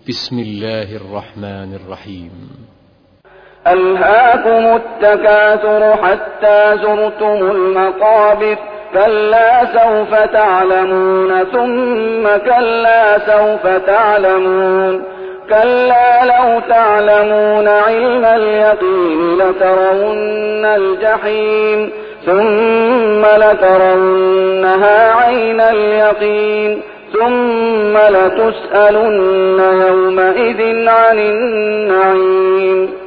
بسم الله الرحمن الرحيم. ألهاكم التكاثر حتى زرتم المقابر كلا سوف تعلمون ثم كلا سوف تعلمون كلا لو تعلمون علم اليقين لترون الجحيم ثم لترونها عين اليقين ثم لتسألن يومئذ عن النعيم.